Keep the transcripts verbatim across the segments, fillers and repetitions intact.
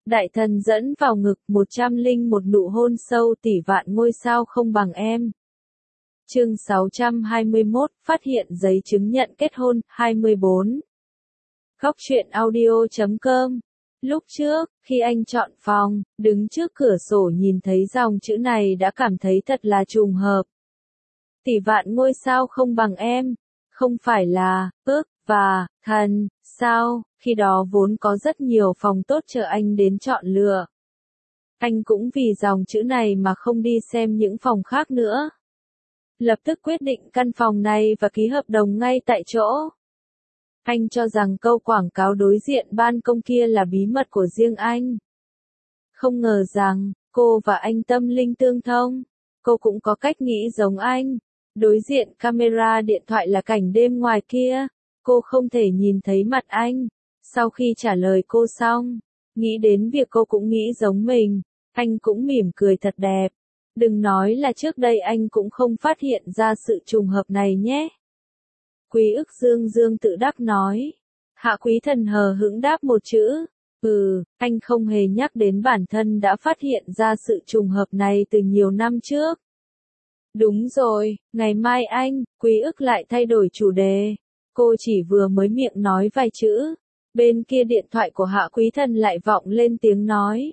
Đại thần dẫn vào ngực, một trăm linh một nụ hôn sâu tỷ vạn ngôi sao không bằng em. Chương sáu trăm hai mươi mốt, phát hiện giấy chứng nhận kết hôn, hai mươi bốn. Góc truyện audio chấm com. Lúc trước, khi anh chọn phòng, đứng trước cửa sổ nhìn thấy dòng chữ này đã cảm thấy thật là trùng hợp. Tỷ vạn ngôi sao không bằng em, không phải là, ước, và, thần, sao, khi đó vốn có rất nhiều phòng tốt chờ anh đến chọn lựa. Anh cũng vì dòng chữ này mà không đi xem những phòng khác nữa. Lập tức quyết định căn phòng này và ký hợp đồng ngay tại chỗ. Anh cho rằng câu quảng cáo đối diện ban công kia là bí mật của riêng anh. Không ngờ rằng, cô và anh tâm linh tương thông. Cô cũng có cách nghĩ giống anh. Đối diện camera điện thoại là cảnh đêm ngoài kia. Cô không thể nhìn thấy mặt anh. Sau khi trả lời cô xong, nghĩ đến việc cô cũng nghĩ giống mình, anh cũng mỉm cười thật đẹp. Đừng nói là trước đây anh cũng không phát hiện ra sự trùng hợp này nhé. Quý ức dương dương tự đắc nói. Hạ Quý Thần hờ hững đáp một chữ. Ừ, anh không hề nhắc đến bản thân đã phát hiện ra sự trùng hợp này từ nhiều năm trước. Đúng rồi, ngày mai anh, Quý ức lại thay đổi chủ đề. Cô chỉ vừa mới miệng nói vài chữ. Bên kia điện thoại của Hạ Quý Thần lại vọng lên tiếng nói.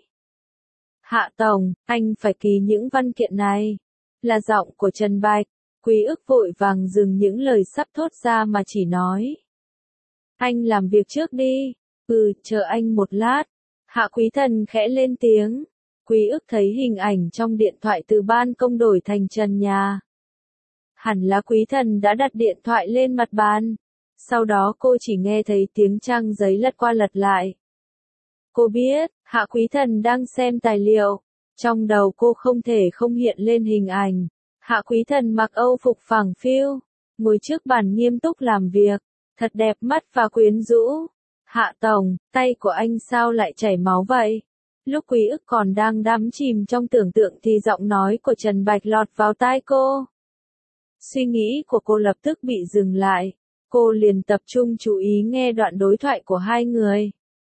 Hạ Tổng, anh phải ký những văn kiện này. Là giọng của Trần Bạch. Quý ức vội vàng dừng những lời sắp thốt ra mà chỉ nói. Anh làm việc trước đi. Ừ, chờ anh một lát. Hạ Quý Thần khẽ lên tiếng. Quý ức thấy hình ảnh trong điện thoại từ ban công đổi thành trần nhà. Hẳn là Quý Thần đã đặt điện thoại lên mặt bàn. Sau đó cô chỉ nghe thấy tiếng trang giấy lật qua lật lại. Cô biết, Hạ Quý Thần đang xem tài liệu. Trong đầu cô không thể không hiện lên hình ảnh. Hạ Quý Thần mặc âu phục phẳng phiu, ngồi trước bàn nghiêm túc làm việc, thật đẹp mắt và quyến rũ. Hạ Tổng, tay của anh sao lại chảy máu vậy? Lúc Quý ức còn đang đắm chìm trong tưởng tượng thì giọng nói của Trần Bạch lọt vào tai cô. Suy nghĩ của cô lập tức bị dừng lại. Cô liền tập trung chú ý nghe đoạn đối thoại của hai người.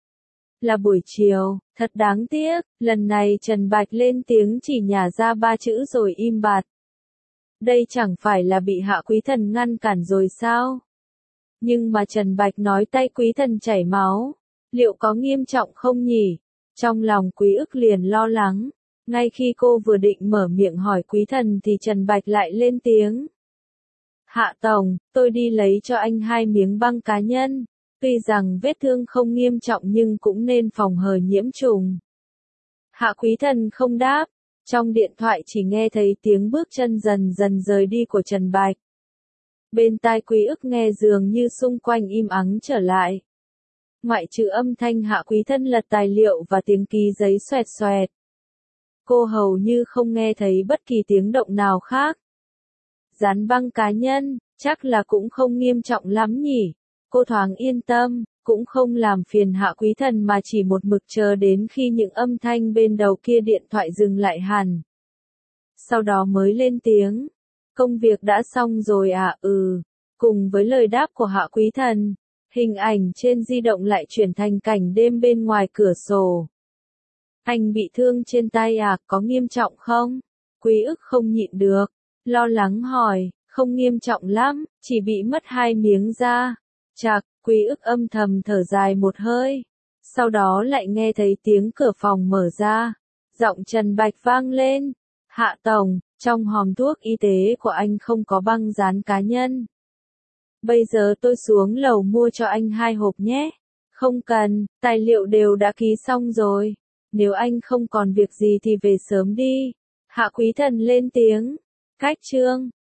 Là buổi chiều, thật đáng tiếc, lần này Trần Bạch lên tiếng chỉ nhả ra ba chữ rồi im bặt. Đây chẳng phải là bị Hạ Quý Thần ngăn cản rồi sao? Nhưng mà Trần Bạch nói tay Quý Thần chảy máu. Liệu có nghiêm trọng không nhỉ? Trong lòng Quý ức liền lo lắng. Ngay khi cô vừa định mở miệng hỏi Quý Thần thì Trần Bạch lại lên tiếng. Hạ Tổng, tôi đi lấy cho anh hai miếng băng cá nhân. Tuy rằng vết thương không nghiêm trọng nhưng cũng nên phòng hờ nhiễm trùng. Hạ Quý Thần không đáp. Trong điện thoại chỉ nghe thấy tiếng bước chân dần dần rời đi của Trần Bạch. Bên tai Quý ức nghe dường như xung quanh im ắng trở lại. Ngoại trừ âm thanh Hạ Quý Thần lật tài liệu và tiếng ký giấy xoẹt xoẹt. Cô hầu như không nghe thấy bất kỳ tiếng động nào khác. Dán băng cá nhân, chắc là cũng không nghiêm trọng lắm nhỉ. Cô thoáng yên tâm, cũng không làm phiền Hạ Quý Thần mà chỉ một mực chờ đến khi những âm thanh bên đầu kia điện thoại dừng lại hẳn. Sau đó mới lên tiếng. Công việc đã xong rồi à? Ừ. Cùng với lời đáp của Hạ Quý Thần, hình ảnh trên di động lại chuyển thành cảnh đêm bên ngoài cửa sổ. Anh bị thương trên tay à? Có nghiêm trọng không? Quý ức không nhịn được. Lo lắng hỏi. Không nghiêm trọng lắm, chỉ bị mất hai miếng da. Chạc, Quý ức âm thầm thở dài một hơi. Sau đó lại nghe thấy tiếng cửa phòng mở ra. Giọng Trần Bạch vang lên. Hạ Tổng, trong hòm thuốc y tế của anh không có băng dán cá nhân. Bây giờ tôi xuống lầu mua cho anh hai hộp nhé. Không cần, tài liệu đều đã ký xong rồi. Nếu anh không còn việc gì thì về sớm đi. Hạ Quý Thần lên tiếng. Cách chương.